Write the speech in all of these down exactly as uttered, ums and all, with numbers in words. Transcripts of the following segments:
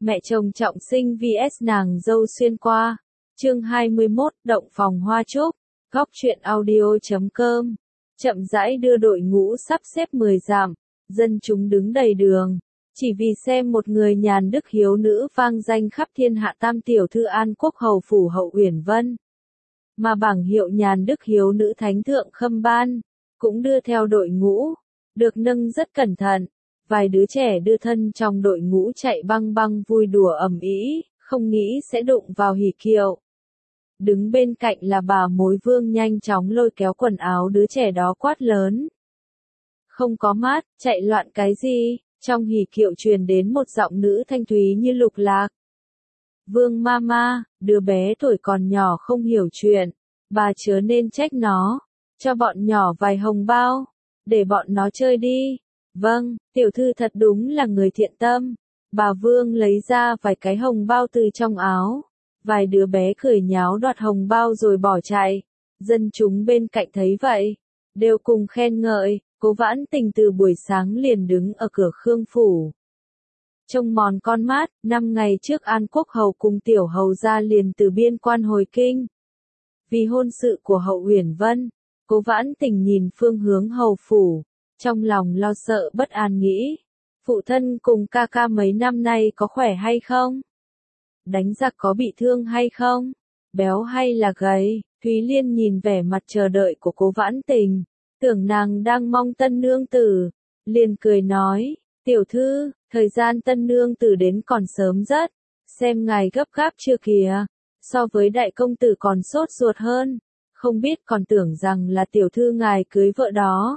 Mẹ chồng trọng sinh vs nàng dâu xuyên qua. Chương hai mươi mốt, động phòng hoa trúc. Góc truyện audio chấm com. Chậm rãi đưa đội ngũ sắp xếp mười dặm, dân chúng đứng đầy đường, chỉ vì xem một người nhàn đức hiếu nữ vang danh khắp thiên hạ tam tiểu thư An Quốc hầu phủ Hậu Uyển Vân. Mà bảng hiệu nhàn đức hiếu nữ thánh thượng Khâm Ban, cũng đưa theo đội ngũ, được nâng rất cẩn thận. Vài đứa trẻ đưa thân trong đội ngũ chạy băng băng vui đùa ầm ĩ, không nghĩ sẽ đụng vào hỉ kiệu. Đứng bên cạnh là bà mối vương nhanh chóng lôi kéo quần áo đứa trẻ đó quát lớn. Không có mát, chạy loạn cái gì? Trong hỉ kiệu truyền đến một giọng nữ thanh thúy như lục lạc. Vương mama, đứa bé tuổi còn nhỏ không hiểu chuyện, bà chớ nên trách nó, cho bọn nhỏ vài hồng bao, để bọn nó chơi đi. Vâng, tiểu thư thật đúng là người thiện tâm. Bà Vương lấy ra vài cái hồng bao từ trong áo. Vài đứa bé cười nháo đoạt hồng bao rồi bỏ chạy. Dân chúng bên cạnh thấy vậy, đều cùng khen ngợi. Cố Vãn Tình từ buổi sáng liền đứng ở cửa Khương phủ. Trông mòn con mắt, năm ngày trước An Quốc hầu cùng tiểu hầu gia liền từ biên quan hồi kinh. Vì hôn sự của Hậu Uyển Vân, Cố Vãn Tình nhìn phương hướng hầu phủ, trong lòng lo sợ bất an nghĩ, phụ thân cùng ca ca mấy năm nay có khỏe hay không? Đánh giặc có bị thương hay không? Béo hay là gầy? Thúy Liên nhìn vẻ mặt chờ đợi của Cố Vãn Tình, tưởng nàng đang mong tân nương tử, liền cười nói, tiểu thư, thời gian tân nương tử đến còn sớm rất, xem ngài gấp gáp chưa kìa, so với đại công tử còn sốt ruột hơn, không biết còn tưởng rằng là tiểu thư ngài cưới vợ đó.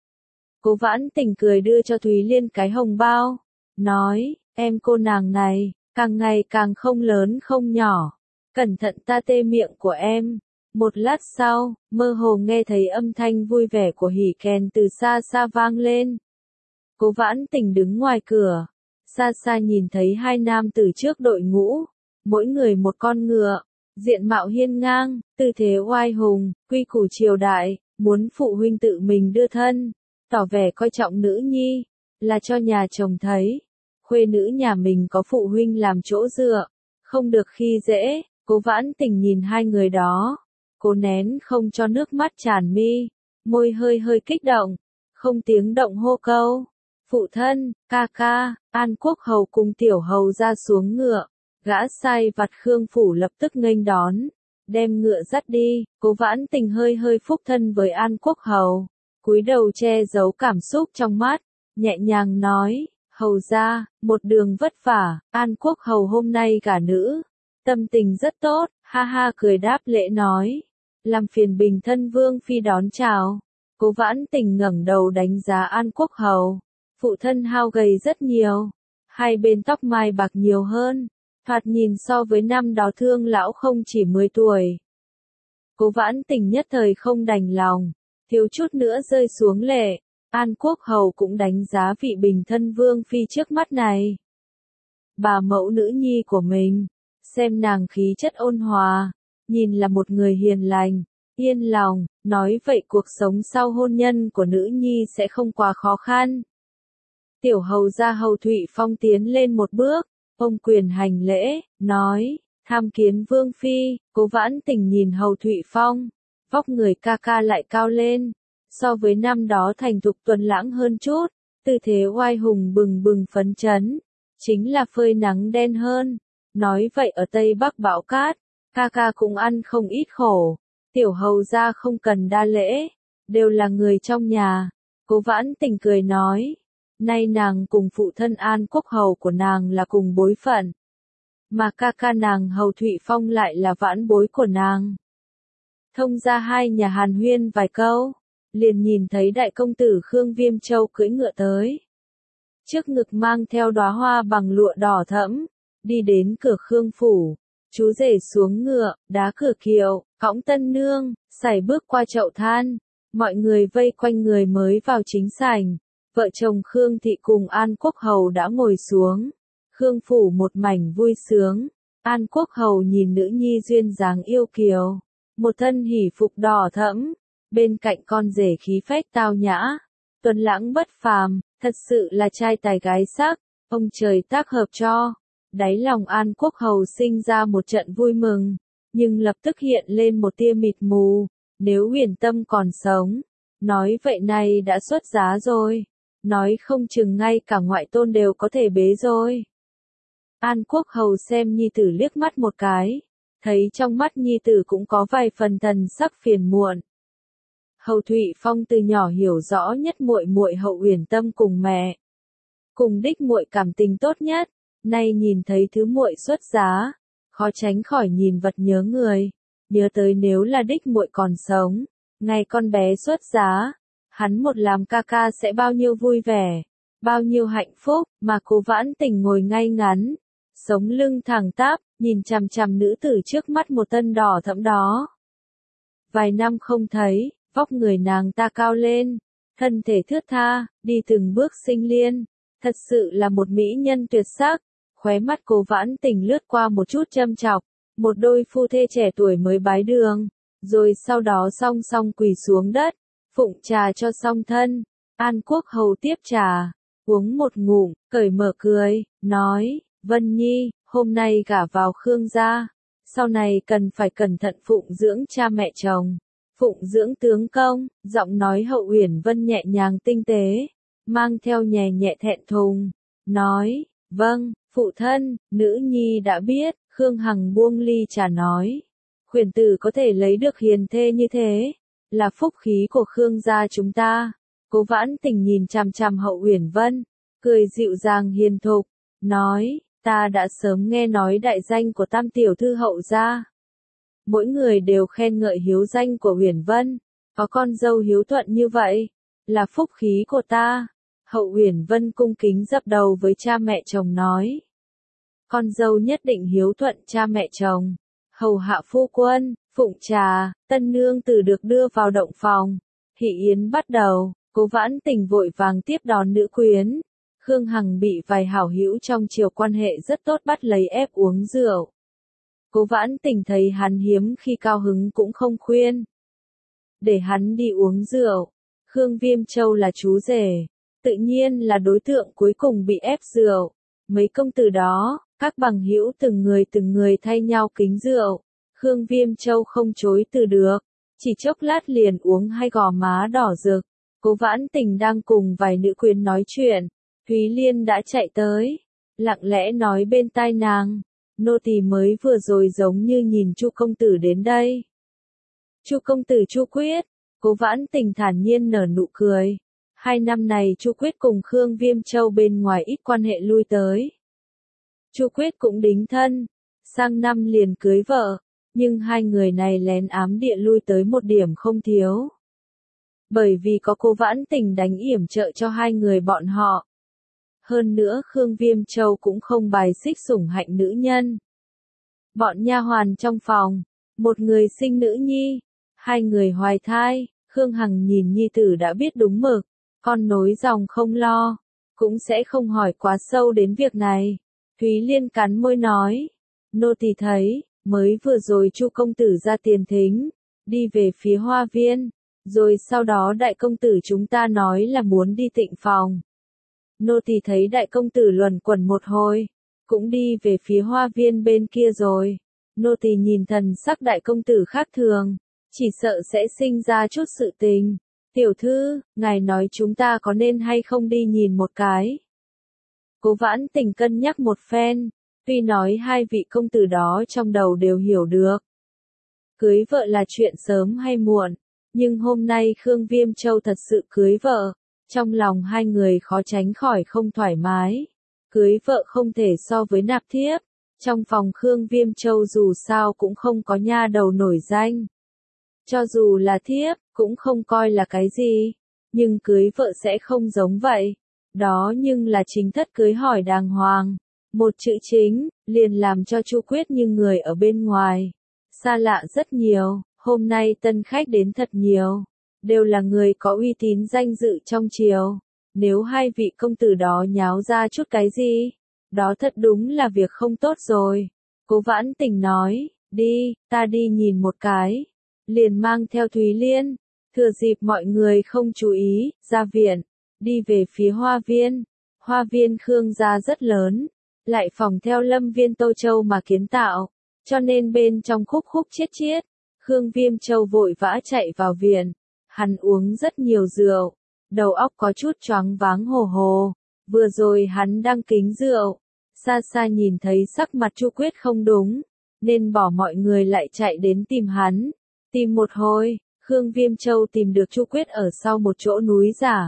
Cố Vãn Tình cười đưa cho Thúy Liên cái hồng bao, nói, em cô nàng này, càng ngày càng không lớn không nhỏ, cẩn thận ta tê miệng của em. Một lát sau, mơ hồ nghe thấy âm thanh vui vẻ của hỉ kèn từ xa xa vang lên. Cố Vãn Tình đứng ngoài cửa, xa xa nhìn thấy hai nam tử trước đội ngũ, mỗi người một con ngựa, diện mạo hiên ngang, tư thế oai hùng, quy củ triều đại, muốn phụ huynh tự mình đưa thân, tỏ vẻ coi trọng nữ nhi, là cho nhà chồng thấy, khuê nữ nhà mình có phụ huynh làm chỗ dựa, không được khi dễ. Cố Vãn Tình nhìn hai người đó, cố nén không cho nước mắt tràn mi, môi hơi hơi kích động, không tiếng động hô câu, phụ thân, ca ca. An Quốc hầu cùng tiểu hầu ra xuống ngựa, gã sai vặt Khương phủ lập tức nghênh đón, đem ngựa dắt đi. Cố Vãn Tình hơi hơi phúc thân với An Quốc hầu, cúi đầu che giấu cảm xúc trong mắt, nhẹ nhàng nói, hầu ra, một đường vất vả. An Quốc hầu hôm nay gả nữ, tâm tình rất tốt, ha ha cười đáp lễ nói, làm phiền bình thân vương phi đón chào. Cố Vãn Tình ngẩng đầu đánh giá An Quốc hầu, phụ thân hao gầy rất nhiều, hai bên tóc mai bạc nhiều hơn, thoạt nhìn so với năm đó thương lão không chỉ mười tuổi. Cố Vãn Tình nhất thời không đành lòng, thiếu chút nữa rơi xuống lệ. An Quốc hầu cũng đánh giá vị bình thân vương phi trước mắt này. Bà mẫu nữ nhi của mình, xem nàng khí chất ôn hòa, nhìn là một người hiền lành, yên lòng, nói vậy cuộc sống sau hôn nhân của nữ nhi sẽ không quá khó khăn. Tiểu hầu gia Hầu Thụy Phong tiến lên một bước, ông quyền hành lễ, nói, tham kiến vương phi. Cố Vãn Tình nhìn Hầu Thụy Phong, vóc người ca ca lại cao lên, so với năm đó thành thục tuấn lãng hơn chút, tư thế oai hùng bừng bừng phấn chấn, chính là phơi nắng đen hơn. Nói vậy ở Tây Bắc bão cát, ca ca cũng ăn không ít khổ, tiểu hầu gia không cần đa lễ, đều là người trong nhà. Cố Vãn Tình cười nói, nay nàng cùng phụ thân An Quốc hầu của nàng là cùng bối phận, mà ca ca nàng Hầu Thụy Phong lại là vãn bối của nàng. Thông ra hai nhà hàn huyên vài câu, liền nhìn thấy đại công tử Khương Viêm Châu cưỡi ngựa tới. Trước ngực mang theo đóa hoa bằng lụa đỏ thẫm, đi đến cửa Khương phủ, chú rể xuống ngựa, đá cửa kiệu, cõng tân nương, sải bước qua chậu than, mọi người vây quanh người mới vào chính sảnh. Vợ chồng Khương thị cùng An Quốc hầu đã ngồi xuống, Khương phủ một mảnh vui sướng. An Quốc hầu nhìn nữ nhi duyên dáng yêu kiều, một thân hỉ phục đỏ thẫm, bên cạnh con rể khí phách tao nhã, tuấn lãng bất phàm, thật sự là trai tài gái sắc, ông trời tác hợp cho. Đáy lòng An Quốc Hầu sinh ra một trận vui mừng, nhưng lập tức hiện lên một tia mịt mù, nếu Huyền Tâm còn sống, nói vậy này đã xuất giá rồi, nói không chừng ngay cả ngoại tôn đều có thể bế rồi. An Quốc Hầu xem nhi tử liếc mắt một cái, thấy trong mắt nhi tử cũng có vài phần thần sắc phiền muộn. Hầu Thụy Phong từ nhỏ hiểu rõ nhất muội muội Hậu Huyền Tâm cùng mẹ, cùng đích muội cảm tình tốt nhất, nay nhìn thấy thứ muội xuất giá, khó tránh khỏi nhìn vật nhớ người, nhớ tới nếu là đích muội còn sống, ngày con bé xuất giá, hắn một làm ca ca sẽ bao nhiêu vui vẻ, bao nhiêu hạnh phúc, mà Cố Vãn Tình ngồi ngay ngắn, sống lưng thẳng tắp, nhìn chằm chằm nữ tử trước mắt một tân đỏ thẫm đó. Vài năm không thấy, vóc người nàng ta cao lên, thân thể thướt tha, đi từng bước sinh liên, thật sự là một mỹ nhân tuyệt sắc. Khóe mắt Cố Vãn Tình lướt qua một chút châm chọc, một đôi phu thê trẻ tuổi mới bái đường, rồi sau đó song song quỳ xuống đất, phụng trà cho song thân. An Quốc Hầu tiếp trà, uống một ngụm, cởi mở cười, nói, Vân Nhi, hôm nay gả vào Khương gia, sau này cần phải cẩn thận phụng dưỡng cha mẹ chồng, phụng dưỡng tướng công. Giọng nói Hậu Uyển Vân nhẹ nhàng tinh tế, mang theo nhẹ nhẹ thẹn thùng, nói, vâng, phụ thân. Nữ nhi đã biết. Khương Hằng buông ly trà nói, khuyển tử có thể lấy được hiền thê như thế, là phúc khí của Khương gia chúng ta. Cố Vãn Tình nhìn chằm chằm Hậu Uyển Vân, cười dịu dàng hiền thục, nói, ta đã sớm nghe nói đại danh của tam tiểu thư Hậu gia. Mỗi người đều khen ngợi hiếu danh của Uyển Vân, có con dâu hiếu thuận như vậy, là phúc khí của ta. Hậu Uyển Vân cung kính dập đầu với cha mẹ chồng nói, con dâu nhất định hiếu thuận cha mẹ chồng. Hầu hạ phu quân, phụng trà, tân nương tử được đưa vào động phòng. Thị yến bắt đầu, Cố Vãn Tình vội vàng tiếp đón nữ quyến. Khương Hằng bị vài hảo hữu trong triều quan hệ rất tốt bắt lấy ép uống rượu. Cố Vãn Tình thấy hắn hiếm khi cao hứng cũng không khuyên, để hắn đi uống rượu. Khương Viêm Châu là chú rể, tự nhiên là đối tượng cuối cùng bị ép rượu. Mấy công tử đó, các bằng hữu từng người từng người thay nhau kính rượu. Khương Viêm Châu không chối từ được, chỉ chốc lát liền uống hai gò má đỏ rực. Cố Vãn Tình đang cùng vài nữ quyến nói chuyện, Thúy Liên đã chạy tới, lặng lẽ nói bên tai nàng, nô tỳ mới vừa rồi giống như nhìn Chu công tử đến đây. Chu công tử Chu Quyết. Cố Vãn Tình thản nhiên nở nụ cười. Hai năm này Chu Quyết cùng Khương Viêm Châu bên ngoài ít quan hệ lui tới. Chu Quyết cũng đính thân, sang năm liền cưới vợ, nhưng hai người này lén ám địa lui tới một điểm không thiếu. Bởi vì có Cố Vãn Tình đánh yểm trợ cho hai người bọn họ. Hơn nữa Khương Viêm Châu cũng không bài xích sủng hạnh nữ nhân. Bọn nha hoàn trong phòng, một người sinh nữ nhi, hai người hoài thai. Khương Hằng nhìn nhi tử đã biết đúng mực, con nối dòng không lo, cũng sẽ không hỏi quá sâu đến việc này. Thúy Liên cắn môi nói, nô tỳ thấy, mới vừa rồi Chu công tử ra tiền thính, đi về phía hoa viên, rồi sau đó đại công tử chúng ta nói là muốn đi tịnh phòng. Nô tỳ thấy đại công tử luẩn quẩn một hồi, cũng đi về phía hoa viên bên kia rồi. Nô tỳ nhìn thần sắc đại công tử khác thường, chỉ sợ sẽ sinh ra chút sự tình. Tiểu thư, ngài nói chúng ta có nên hay không đi nhìn một cái? Cố Vãn Tình cân nhắc một phen, tuy nói hai vị công tử đó trong đầu đều hiểu được. Cưới vợ là chuyện sớm hay muộn, nhưng hôm nay Khương Viêm Châu thật sự cưới vợ, trong lòng hai người khó tránh khỏi không thoải mái. Cưới vợ không thể so với nạp thiếp, trong phòng Khương Viêm Châu dù sao cũng không có nha đầu nổi danh. Cho dù là thiếp, cũng không coi là cái gì, nhưng cưới vợ sẽ không giống vậy. Đó nhưng là chính thất cưới hỏi đàng hoàng. Một chữ chính, liền làm cho Chu Quyết như người ở bên ngoài. Xa lạ rất nhiều, hôm nay tân khách đến thật nhiều. Đều là người có uy tín danh dự trong triều. Nếu hai vị công tử đó nháo ra chút cái gì, đó thật đúng là việc không tốt rồi. Cố Vãn Tình nói, đi, ta đi nhìn một cái. Liền mang theo Thúy Liên, thừa dịp mọi người không chú ý, ra viện, đi về phía hoa viên. Hoa viên Khương gia rất lớn, lại phòng theo Lâm Viên Tô Châu mà kiến tạo, cho nên bên trong khúc khúc chiết chiết. Khương Viêm Châu vội vã chạy vào viện, hắn uống rất nhiều rượu, đầu óc có chút choáng váng hồ hồ, vừa rồi hắn đang kính rượu, xa xa nhìn thấy sắc mặt Chu Quyết không đúng, nên bỏ mọi người lại chạy đến tìm hắn, tìm một hồi, Khương Viêm Châu tìm được Chu Quyết ở sau một chỗ núi giả.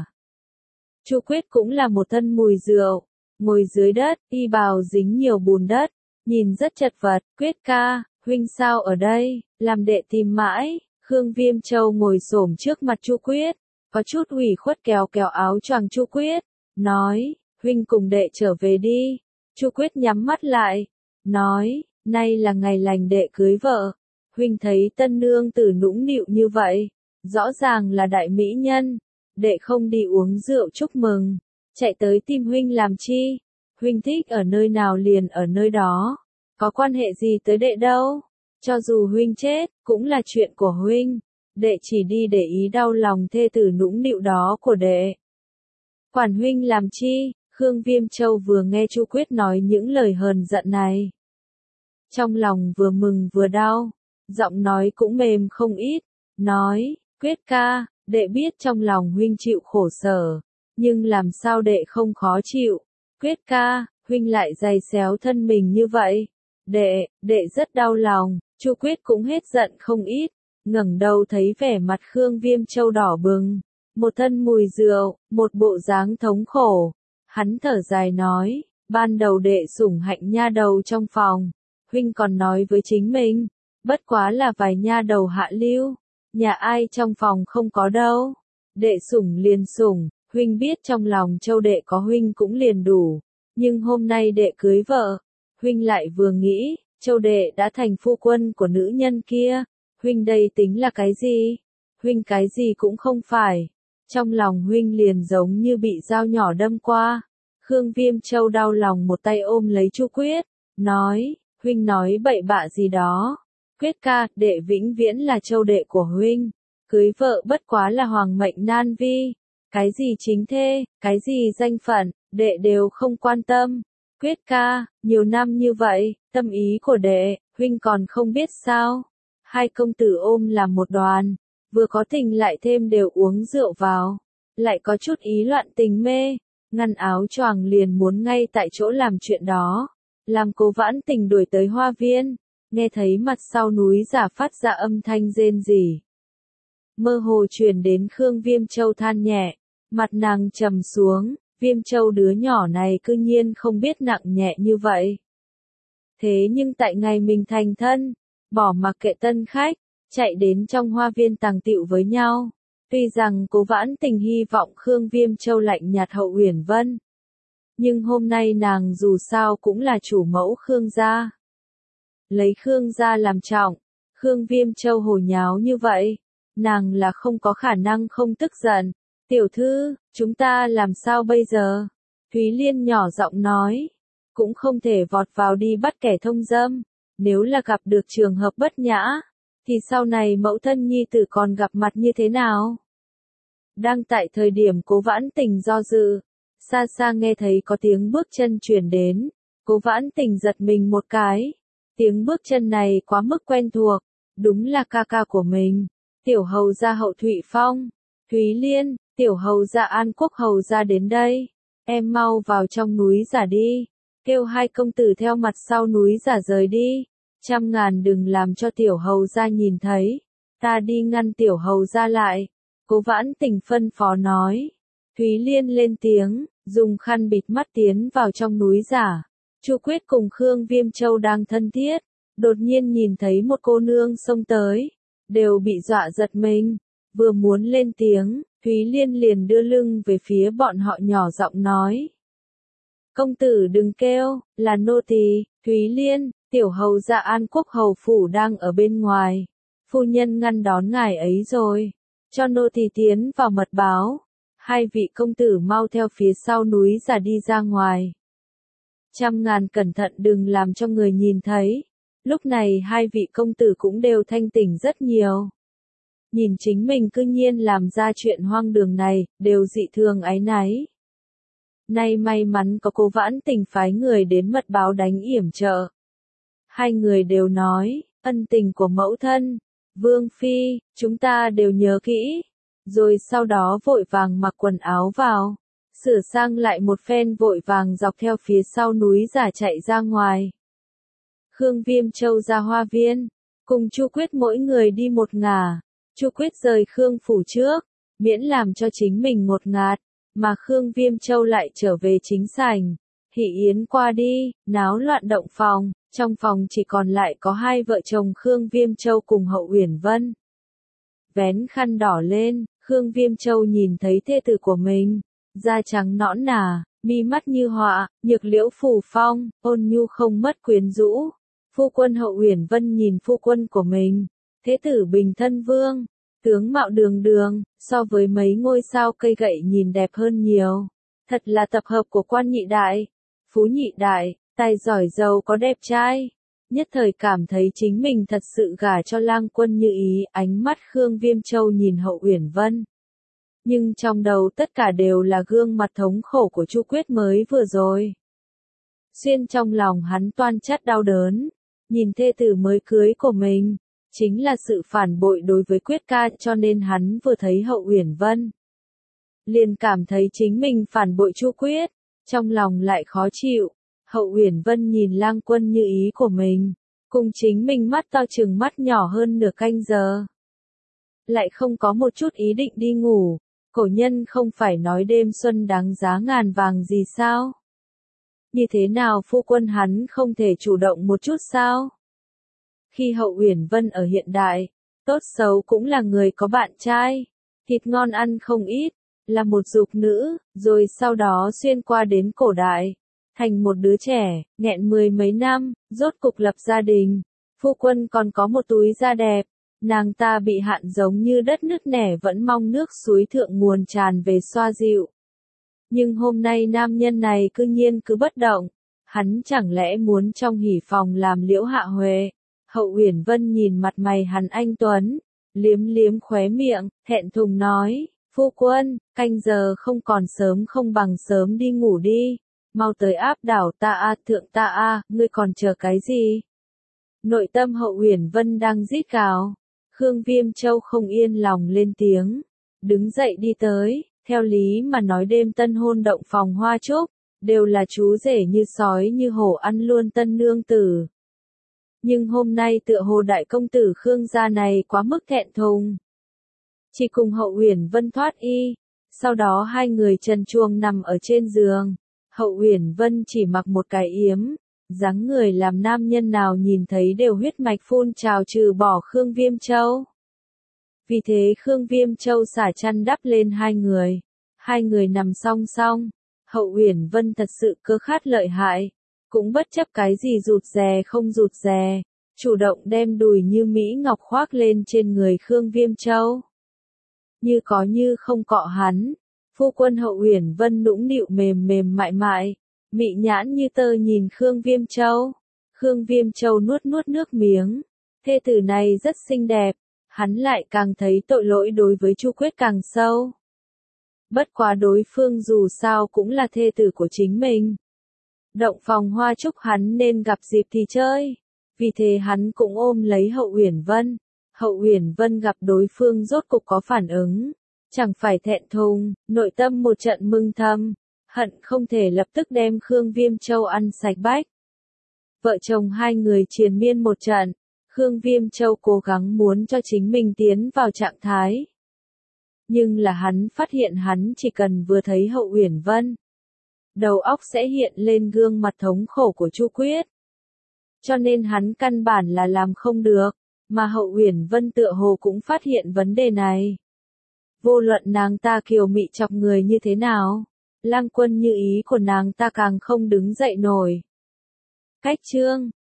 Chu Quyết cũng là một thân mùi rượu, ngồi dưới đất, y bào dính nhiều bùn đất, nhìn rất chật vật. Quyết ca, huynh sao ở đây, làm đệ tìm mãi. Khương Viêm Châu ngồi xổm trước mặt Chu Quyết, có chút ủy khuất kéo kéo áo choàng Chu Quyết, nói, huynh cùng đệ trở về đi. Chu Quyết nhắm mắt lại, nói, nay là ngày lành đệ cưới vợ, huynh thấy tân nương tử nũng nịu như vậy, rõ ràng là đại mỹ nhân, đệ không đi uống rượu chúc mừng, chạy tới tìm huynh làm chi, huynh thích ở nơi nào liền ở nơi đó, có quan hệ gì tới đệ đâu, cho dù huynh chết, cũng là chuyện của huynh, đệ chỉ đi để ý đau lòng thê tử nũng nịu đó của đệ. Quản huynh làm chi? Khương Viêm Châu vừa nghe Chu Quyết nói những lời hờn giận này, trong lòng vừa mừng vừa đau, giọng nói cũng mềm không ít, nói, Quyết ca, đệ biết trong lòng huynh chịu khổ sở, nhưng làm sao đệ không khó chịu, Quyết ca, huynh lại giày xéo thân mình như vậy, đệ, đệ rất đau lòng. Chu Quyết cũng hết giận không ít, ngẩng đầu thấy vẻ mặt Khương Viêm Châu đỏ bừng, một thân mùi rượu, một bộ dáng thống khổ, hắn thở dài nói, ban đầu đệ sủng hạnh nha đầu trong phòng, huynh còn nói với chính mình, bất quá là vài nha đầu hạ lưu, nhà ai trong phòng không có đâu, đệ sủng liền sủng, huynh biết trong lòng Châu đệ có huynh cũng liền đủ, nhưng hôm nay đệ cưới vợ, huynh lại vừa nghĩ, Châu đệ đã thành phu quân của nữ nhân kia, huynh đây tính là cái gì? Huynh cái gì cũng không phải. Trong lòng huynh liền giống như bị dao nhỏ đâm qua. Khương Viêm Châu đau lòng một tay ôm lấy Chu Quyết, nói, huynh nói bậy bạ gì đó. Quyết ca, đệ vĩnh viễn là Châu đệ của huynh, cưới vợ bất quá là hoàng mệnh nan vi, cái gì chính thê, cái gì danh phận, đệ đều không quan tâm. Quyết ca, nhiều năm như vậy, tâm ý của đệ, huynh còn không biết sao? Hai công tử ôm làm một đoàn, vừa có tình lại thêm đều uống rượu vào, lại có chút ý loạn tình mê, ngăn áo choàng liền muốn ngay tại chỗ làm chuyện đó, làm Cố Vãn Tình đuổi tới hoa viên, nghe thấy mặt sau núi giả phát ra âm thanh rên rỉ. Mơ hồ truyền đến Khương Viêm Châu than nhẹ, mặt nàng trầm xuống. Viêm Châu đứa nhỏ này cư nhiên không biết nặng nhẹ như vậy. Thế nhưng tại ngày mình thành thân, bỏ mặc kệ tân khách, chạy đến trong hoa viên tàng tịu với nhau. Tuy rằng Cố Vãn Tình hy vọng Khương Viêm Châu lạnh nhạt hậu uyển vân. Nhưng hôm nay nàng dù sao cũng là chủ mẫu Khương gia. Lấy Khương gia làm trọng, Khương Viêm Châu hồ nháo như vậy, nàng là không có khả năng không tức giận. Tiểu thư, chúng ta làm sao bây giờ? Thúy Liên nhỏ giọng nói, cũng không thể vọt vào đi bắt kẻ thông dâm, nếu là gặp được trường hợp bất nhã, thì sau này mẫu thân nhi tử còn gặp mặt như thế nào? Đang tại thời điểm Cố Vãn Tình do dự, xa xa nghe thấy có tiếng bước chân truyền đến, Cố Vãn Tình giật mình một cái, tiếng bước chân này quá mức quen thuộc, đúng là ca ca của mình, tiểu hầu gia Hậu Thụy Phong, Thúy Liên. Tiểu hầu gia An Quốc hầu gia đến đây, em mau vào trong núi giả đi, kêu hai công tử theo mặt sau núi giả rời đi, trăm ngàn đừng làm cho tiểu hầu gia nhìn thấy, ta đi ngăn tiểu hầu gia lại. Cố Vãn Tình phân phó nói, Thúy Liên lên tiếng, dùng khăn bịt mắt tiến vào trong núi giả. Chu Quyết cùng Khương Viêm Châu đang thân thiết, đột nhiên nhìn thấy một cô nương xông tới, đều bị dọa giật mình, vừa muốn lên tiếng. Thúy Liên liền đưa lưng về phía bọn họ nhỏ giọng nói. Công tử đừng kêu, là nô tỳ. Thúy Liên, tiểu hầu gia An Quốc hầu phủ đang ở bên ngoài. Phu nhân ngăn đón ngài ấy rồi. Cho nô tỳ tiến vào mật báo. Hai vị công tử mau theo phía sau núi giả đi ra ngoài. Trăm ngàn cẩn thận đừng làm cho người nhìn thấy. Lúc này hai vị công tử cũng đều thanh tỉnh rất nhiều. Nhìn chính mình cư nhiên làm ra chuyện hoang đường này, đều dị thường áy náy. Nay may mắn có Cố Vãn Tình phái người đến mật báo đánh yểm trợ. Hai người đều nói, ân tình của mẫu thân, Vương Phi, chúng ta đều nhớ kỹ. Rồi sau đó vội vàng mặc quần áo vào, sửa sang lại một phen vội vàng dọc theo phía sau núi giả chạy ra ngoài. Khương Viêm Châu ra hoa viên, cùng Chu Quyết mỗi người đi một ngả. Chu Quyết rời Khương phủ trước, miễn làm cho chính mình một ngạt, mà Khương Viêm Châu lại trở về chính sảnh. Hỷ yến qua đi, náo loạn động phòng, trong phòng chỉ còn lại có hai vợ chồng Khương Viêm Châu cùng Hậu Uyển Vân. Vén khăn đỏ lên, Khương Viêm Châu nhìn thấy thê tử của mình, da trắng nõn nà, mi mắt như họa, nhược liễu phủ phong, ôn nhu không mất quyến rũ. Phu quân Hậu Uyển Vân nhìn phu quân của mình, thế tử bình thân vương, tướng mạo đường đường, so với mấy ngôi sao cây gậy nhìn đẹp hơn nhiều. Thật là tập hợp của quan nhị đại, phú nhị đại, tài giỏi giàu có đẹp trai. Nhất thời cảm thấy chính mình thật sự gả cho lang quân như ý, ánh mắt Khương Viêm Châu nhìn Hậu Uyển Vân. Nhưng trong đầu tất cả đều là gương mặt thống khổ của Chu Quyết mới vừa rồi. Xuyên trong lòng hắn toan chát đau đớn, nhìn thê tử mới cưới của mình, chính là sự phản bội đối với Quyết ca, cho nên hắn vừa thấy Hậu Uyển Vân, liền cảm thấy chính mình phản bội Chu Quyết, trong lòng lại khó chịu. Hậu Uyển Vân nhìn lang quân như ý của mình, cùng chính mình mắt to chừng mắt nhỏ hơn nửa canh giờ. Lại không có một chút ý định đi ngủ, cổ nhân không phải nói đêm xuân đáng giá ngàn vàng gì sao? Như thế nào phu quân hắn không thể chủ động một chút sao? Khi Hậu Uyển Vân ở hiện đại, tốt xấu cũng là người có bạn trai, thịt ngon ăn không ít, là một dục nữ, rồi sau đó xuyên qua đến cổ đại, thành một đứa trẻ, nghẹn mười mấy năm, rốt cục lập gia đình. Phu quân còn có một túi da đẹp, nàng ta bị hạn giống như đất nứt nẻ vẫn mong nước suối thượng nguồn tràn về xoa dịu. Nhưng hôm nay nam nhân này cư nhiên cứ bất động, hắn chẳng lẽ muốn trong hỉ phòng làm Liễu Hạ Huệ? Hậu Uyển Vân nhìn mặt mày hắn anh tuấn, liếm liếm khóe miệng, thẹn thùng nói, phu quân, canh giờ không còn sớm không bằng sớm đi ngủ đi, mau tới áp đảo ta a thượng ta a, ngươi còn chờ cái gì? Nội tâm Hậu Uyển Vân đang rít gào, Khương Viêm Châu không yên lòng lên tiếng, đứng dậy đi tới, theo lý mà nói đêm tân hôn động phòng hoa trúc, đều là chú rể như sói như hổ ăn luôn tân nương tử. Nhưng hôm nay tựa hồ đại công tử Khương gia này quá mức thẹn thùng. Chỉ cùng Hậu Uyển Vân thoát y, sau đó hai người trần truồng nằm ở trên giường. Hậu Uyển Vân chỉ mặc một cái yếm, dáng người làm nam nhân nào nhìn thấy đều huyết mạch phun trào trừ bỏ Khương Viêm Châu. Vì thế Khương Viêm Châu xả chăn đắp lên hai người, hai người nằm song song. Hậu Uyển Vân thật sự cơ khát lợi hại, cũng bất chấp cái gì rụt rè không rụt rè, chủ động đem đùi như mỹ ngọc khoác lên trên người Khương Viêm Châu. Như có như không cọ hắn, phu quân Hậu Uyển Vân nũng nịu mềm mềm mại mại, mị nhãn như tơ nhìn Khương Viêm Châu. Khương Viêm Châu nuốt nuốt nước miếng, thê tử này rất xinh đẹp, hắn lại càng thấy tội lỗi đối với Chu Quyết càng sâu. Bất quá đối phương dù sao cũng là thê tử của chính mình. Động phòng hoa trúc hắn nên gặp dịp thì chơi, vì thế hắn cũng ôm lấy Hậu Uyển Vân. Hậu Uyển Vân gặp đối phương rốt cục có phản ứng, chẳng phải thẹn thùng, nội tâm một trận mừng thầm, hận không thể lập tức đem Khương Viêm Châu ăn sạch bách. Vợ chồng hai người triền miên một trận, Khương Viêm Châu cố gắng muốn cho chính mình tiến vào trạng thái. Nhưng là hắn phát hiện hắn chỉ cần vừa thấy Hậu Uyển Vân, đầu óc sẽ hiện lên gương mặt thống khổ của Chu Quyết. Cho nên hắn căn bản là làm không được, mà Hậu Uyển Vân tựa hồ cũng phát hiện vấn đề này. Vô luận nàng ta kiều mị chọc người như thế nào, lang quân như ý của nàng ta càng không đứng dậy nổi. Cách chương